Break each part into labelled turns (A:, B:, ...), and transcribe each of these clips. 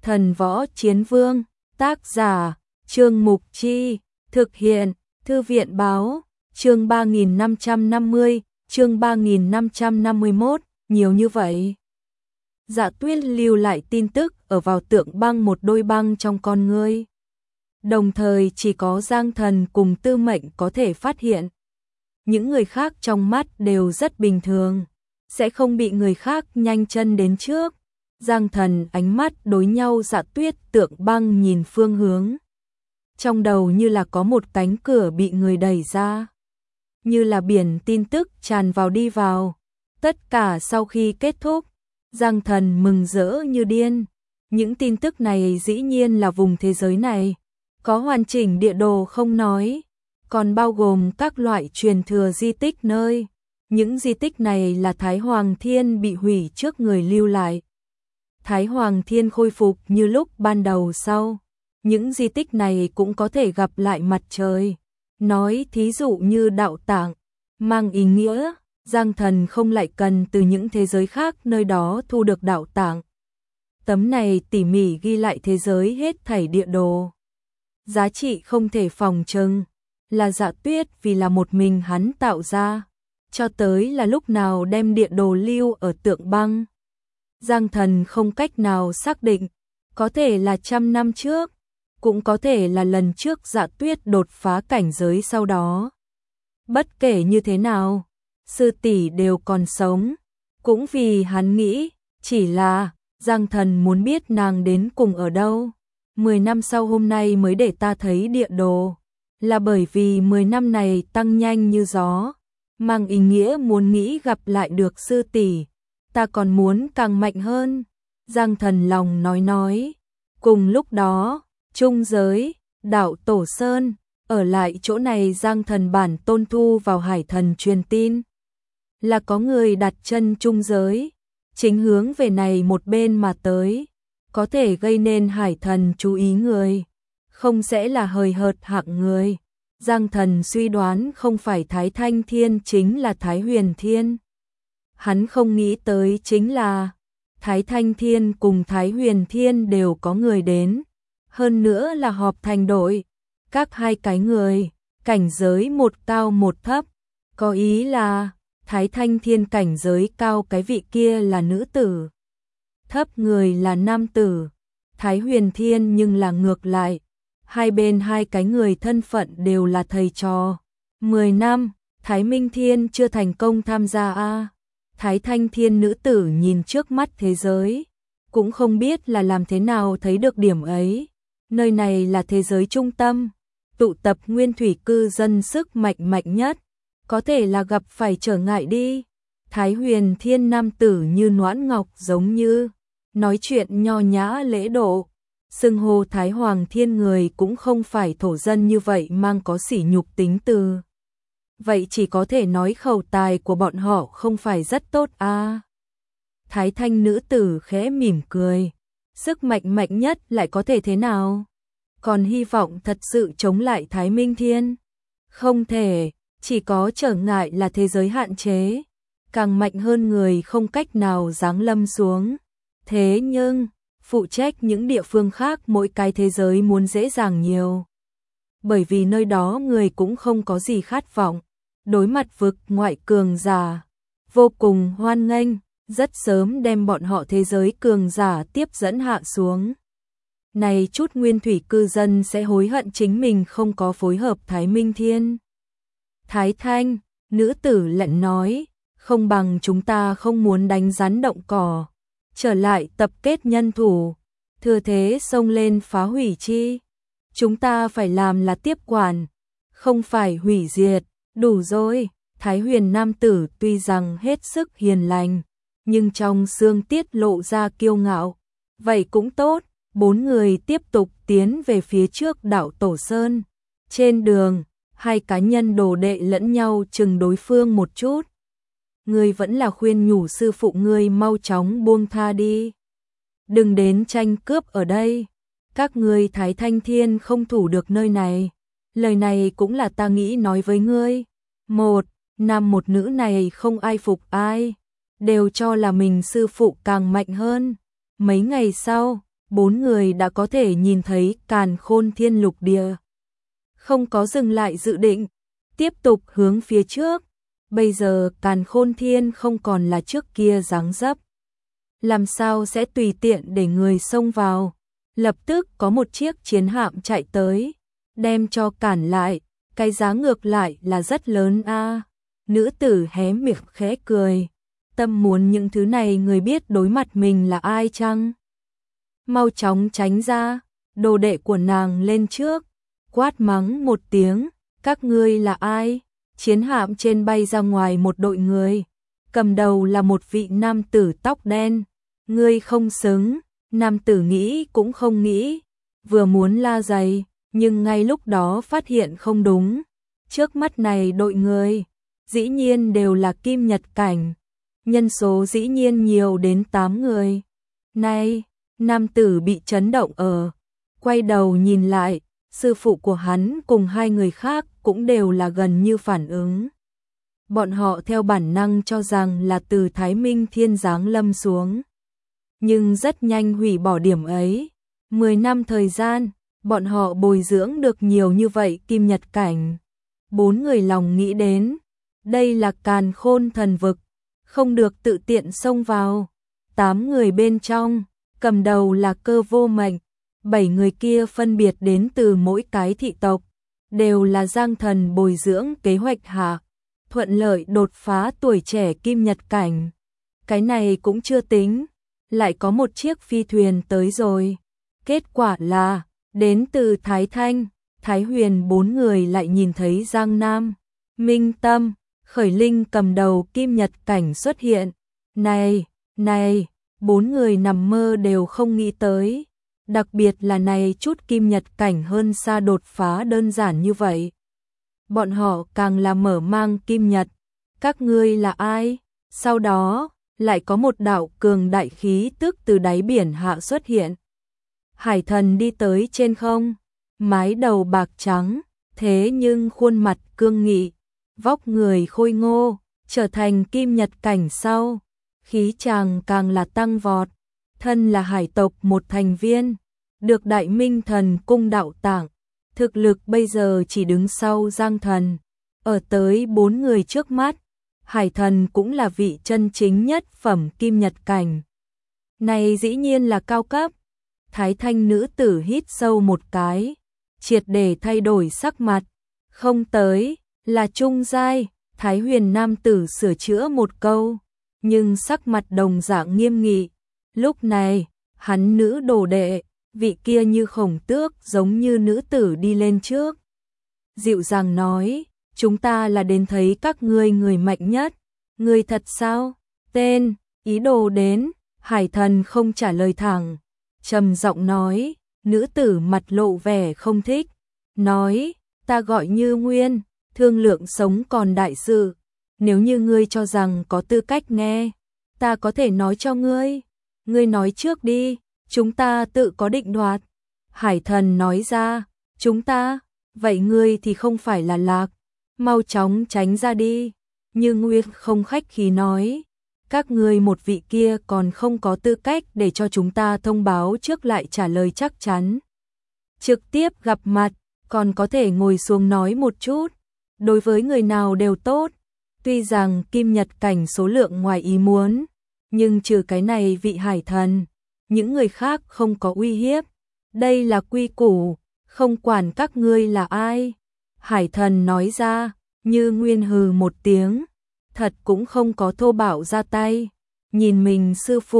A: Thần Võ Chiến Vương, tác giả, Trương Mục Chi, thực hiện, Thư viện Báo, chương 3550, chương 3551, nhiều như vậy. Dạ Tuyết lưu lại tin tức ở vào tượng băng một đôi băng trong con ngươi. Đồng thời chỉ có Giang Thần cùng Tư Mệnh có thể phát hiện. Những người khác trong mắt đều rất bình thường, sẽ không bị người khác nhanh chân đến trước. Giang Thần ánh mắt đối nhau Dạ Tuyết tượng băng nhìn phương hướng. Trong đầu như là có một cánh cửa bị người đẩy ra. Như là biển tin tức tràn vào đi vào. Tất cả sau khi kết thúc, Giang Thần mừng rỡ như điên. Những tin tức này dĩ nhiên là vùng thế giới này. Có hoàn chỉnh địa đồ không nói, còn bao gồm các loại truyền thừa di tích nơi. Những di tích này là Thái Hoàng Thiên bị hủy trước người lưu lại. Thái Hoàng Thiên khôi phục như lúc ban đầu sau. Những di tích này cũng có thể gặp lại mặt trời. Nói thí dụ như đạo tạng, mang ý nghĩa, Giang Thần không lại cần từ những thế giới khác nơi đó thu được đạo tạng. Tấm này tỉ mỉ ghi lại thế giới hết thảy địa đồ. Giá trị không thể phòng trừng, là Dạ Tuyết vì là một mình hắn tạo ra. Cho tới là lúc nào đem địa đồ lưu ở tượng băng. Giang Thần không cách nào xác định, có thể là 100 năm trước, cũng có thể là lần trước Dạ Tuyết đột phá cảnh giới sau đó. Bất kể như thế nào, sư tỷ đều còn sống, cũng vì hắn nghĩ, chỉ là Giang Thần muốn biết nàng đến cùng ở đâu. 10 năm sau hôm nay mới để ta thấy địa đồ, là bởi vì 10 năm này tăng nhanh như gió, mang ý nghĩa muốn nghĩ gặp lại được sư tỷ, ta còn muốn càng mạnh hơn. Giang Thần lòng nói. Cùng lúc đó, trung giới, đảo Tổ Sơn, ở lại chỗ này Giang Thần bản tôn thu vào Hải Thần truyền tin. Là có người đặt chân trung giới, chính hướng về này một bên mà tới, có thể gây nên Hải Thần chú ý người, không sẽ là hời hợt hạng người. Giang Thần suy đoán không phải Thái Thanh Thiên chính là Thái Huyền Thiên. Hắn không nghĩ tới chính là Thái Thanh Thiên cùng Thái Huyền Thiên đều có người đến, hơn nữa là họp thành đội, các hai cái người, cảnh giới một cao một thấp, có ý là Thái Thanh Thiên cảnh giới cao cái vị kia là nữ tử, thấp người là nam tử. Thái Huyền Thiên nhưng là ngược lại, hai bên hai cái người thân phận đều là thầy trò. 10 năm, Thái Minh Thiên chưa thành công tham gia a. Thái Thanh Thiên nữ tử nhìn trước mắt thế giới, cũng không biết là làm thế nào thấy được điểm ấy. Nơi này là thế giới trung tâm, tụ tập nguyên thủy cư dân sức mạnh mạnh nhất, có thể là gặp phải trở ngại đi. Thái Huyền Thiên nam tử như noãn ngọc giống như, nói chuyện nho nhã lễ độ, xưng hô Thái Hoàng Thiên người cũng không phải thổ dân như vậy mang có sỉ nhục tính từ. Vậy chỉ có thể nói khẩu tài của bọn họ không phải rất tốt a. Thái Thanh nữ tử khẽ mỉm cười, sức mạnh mạnh nhất lại có thể thế nào? Còn hy vọng thật sự chống lại Thái Minh Thiên? Không thể, chỉ có trở ngại là thế giới hạn chế, càng mạnh hơn người không cách nào giáng lâm xuống. Thế nhưng, phụ trách những địa phương khác mỗi cái thế giới muốn dễ dàng nhiều. Bởi vì nơi đó người cũng không có gì khát vọng, đối mặt vực ngoại cường giả, vô cùng hoan nghênh, rất sớm đem bọn họ thế giới cường giả tiếp dẫn hạ xuống. Này chút nguyên thủy cư dân sẽ hối hận chính mình không có phối hợp Thái Minh Thiên. Thái Thanh, nữ tử lạnh nói, không bằng chúng ta không muốn đánh rắn động cỏ, trở lại tập kết nhân thủ, thừa thế xông lên phá hủy chi. Chúng ta phải làm là tiếp quản, không phải hủy diệt. Đủ rồi. Thái Huyền nam tử tuy rằng hết sức hiền lành, nhưng trong xương tiết lộ ra kiêu ngạo. Vậy cũng tốt, 4 người tiếp tục tiến về phía trước đảo Tổ Sơn. Trên đường, hai cá nhân đồ đệ lẫn nhau chừng đối phương một chút. Ngươi vẫn là khuyên nhủ sư phụ ngươi mau chóng buông tha đi. Đừng đến tranh cướp ở đây. Các ngươi Thái Thanh Thiên không thủ được nơi này. Lời này cũng là ta nghĩ nói với ngươi. Một nam một nữ này không ai phục ai, đều cho là mình sư phụ càng mạnh hơn. Mấy ngày sau, bốn người đã có thể nhìn thấy càn khôn thiên lục địa. Không có dừng lại dự định, tiếp tục hướng phía trước. Bây giờ càn khôn thiên không còn là trước kia dáng dấp. Làm sao sẽ tùy tiện để người xông vào. Lập tức có một chiếc chiến hạm chạy tới, đem cho cản lại, cái giá ngược lại là rất lớn a. Nữ tử hé miệng khẽ cười, tâm muốn những thứ này người biết đối mặt mình là ai chăng? Mau chóng tránh ra, đồ đệ của nàng lên trước, quát mắng một tiếng, các ngươi là ai? Chiến hạm trên bay ra ngoài một đội người, cầm đầu là một vị nam tử tóc đen, ngươi không xứng. Nam tử nghĩ cũng không nghĩ, vừa muốn la giày, nhưng ngay lúc đó phát hiện không đúng. Trước mắt này đội người, dĩ nhiên đều là kim nhật cảnh, nhân số dĩ nhiên nhiều đến 8 người. Này, nam tử bị chấn động quay đầu nhìn lại, sư phụ của hắn cùng hai người khác cũng đều là gần như phản ứng. Bọn họ theo bản năng cho rằng là từ Thái Minh Thiên giáng lâm xuống. Nhưng rất nhanh hủy bỏ điểm ấy. 10 năm thời gian, bọn họ bồi dưỡng được nhiều như vậy kim nhật cảnh. 4 người lòng nghĩ đến, đây là càn khôn thần vực, không được tự tiện xông vào. 8 người bên trong, cầm đầu là Cơ Vô Mệnh, 7 người kia phân biệt đến từ mỗi cái thị tộc, đều là Giang Thần bồi dưỡng kế hoạch hạ, thuận lợi đột phá tuổi trẻ kim nhật cảnh. Cái này cũng chưa tính. Lại có một chiếc phi thuyền tới rồi. Kết quả là, đến từ Thái Thanh, Thái Huyền 4 người lại nhìn thấy Giang Nam, Minh Tâm, Khởi Linh cầm đầu kim nhật cảnh xuất hiện. Này, 4 người nằm mơ đều không nghĩ tới. Đặc biệt là này chút kim nhật cảnh hơn xa đột phá đơn giản như vậy. Bọn họ càng là mở mang kim nhật. Các ngươi là ai? Sau đó lại có một đạo cường đại khí tức từ đáy biển hạ xuất hiện. Hải Thần đi tới trên không, mái đầu bạc trắng, thế nhưng khuôn mặt cương nghị, vóc người khôi ngô, trở thành kim nhật cảnh sau, khí chàng càng là tăng vọt, thân là hải tộc một thành viên, được Đại Minh Thần cung đạo tặng, thực lực bây giờ chỉ đứng sau Giang Thần, ở tới 4 người trước mắt. Hải Thần cũng là vị chân chính nhất phẩm kim nhật cảnh. Này dĩ nhiên là cao cấp. Thái Thanh nữ tử hít sâu một cái, triệt để thay đổi sắc mặt. Không tới, là trung giai. Thái Huyền nam tử sửa chữa một câu, nhưng sắc mặt đồng dạng nghiêm nghị. Lúc này, hắn nữ đồ đệ, vị kia như khổng tước giống như nữ tử đi lên trước. Dịu dàng nói, chúng ta là đến thấy các ngươi người mạnh nhất. Người thật sao? Tên, ý đồ đến. Hải Thần không trả lời thẳng, trầm giọng nói. Nữ tử mặt lộ vẻ không thích, nói, ta gọi Như Nguyên, thương lượng sống còn đại sự. Nếu như ngươi cho rằng có tư cách nghe, ta có thể nói cho ngươi. Ngươi nói trước đi, chúng ta tự có định đoạt. Hải Thần nói ra, chúng ta, vậy ngươi thì không phải là Lạc, mau chóng tránh ra đi. Như Nguyên không khách khí nói, các ngươi một vị kia còn không có tư cách để cho chúng ta thông báo trước lại trả lời chắc chắn. Trực tiếp gặp mặt, còn có thể ngồi xuống nói một chút, đối với người nào đều tốt. Tuy rằng kim nhật cảnh số lượng ngoài ý muốn, nhưng trừ cái này vị Hải Thần, những người khác không có uy hiếp. Đây là quy củ, không quản các ngươi là ai. Hải Thần nói ra. Như Nguyên hừ một tiếng, thật cũng không có thô bạo ra tay. Nhìn mình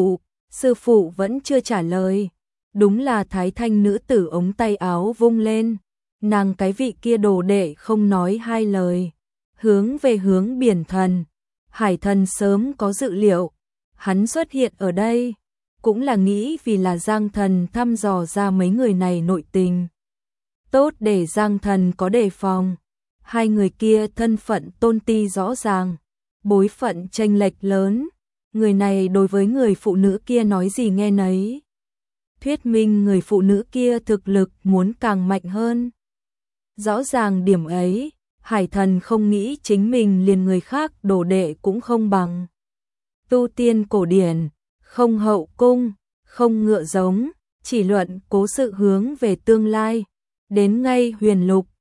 A: sư phụ vẫn chưa trả lời. Đúng là Thái Thanh nữ tử ống tay áo vung lên. Nàng cái vị kia đồ đệ không nói hai lời. Hướng về hướng biển thần. Hải Thần sớm có dự liệu. Hắn xuất hiện ở đây, cũng là nghĩ vì là Giang Thần thăm dò ra mấy người này nội tình. Tốt để Giang Thần có đề phòng. Hai người kia thân phận tôn ti rõ ràng, bối phận chênh lệch lớn, người này đối với người phụ nữ kia nói gì nghe nấy. Thuyết minh người phụ nữ kia thực lực muốn càng mạnh hơn. Rõ ràng điểm ấy, Hải Thần không nghĩ chính mình liền người khác đồ đệ cũng không bằng. Tu tiên cổ điển, không hậu cung, không ngựa giống, chỉ luận cố sự hướng về tương lai. Đến ngay huyền lục,